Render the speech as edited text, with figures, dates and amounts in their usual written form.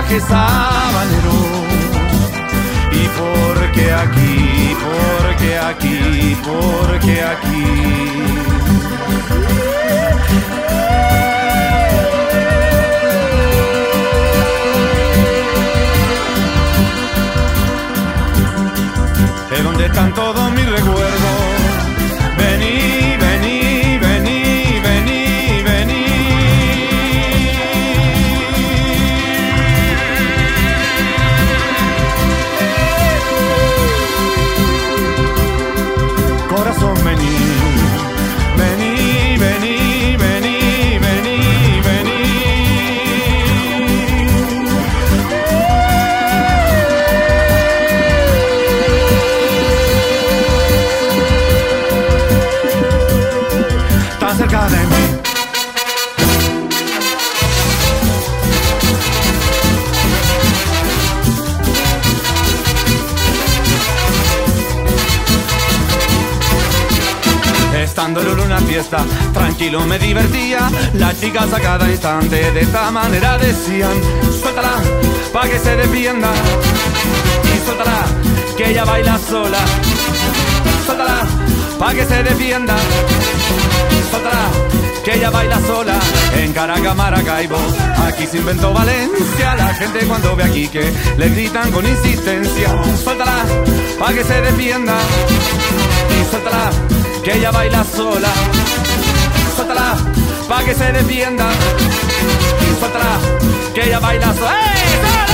traje sabanero. Y porque aquí, porque aquí, porque aquí. ¿Dónde están todos mis recuerdos? Vení, vení, vení, vení, vení. Corazón, vení, vení, vení, vení, vení, vení. Cerca de mí. Estando en una fiesta, tranquilo me divertía. Las chicas a cada instante de esta manera decían: suéltala, pa' que se defienda. Y suéltala, que ella baila sola. Suéltala, pa' que se defienda. Suéltala, que ella baila sola. En Caracas, Maracaibo, aquí se inventó Valencia. La gente cuando ve aquí que le gritan con insistencia: suéltala, pa' que se defienda. Y suéltala, que ella baila sola. Suéltala, pa' que se defienda. Y suéltala, que ella baila sola. ¡Hey!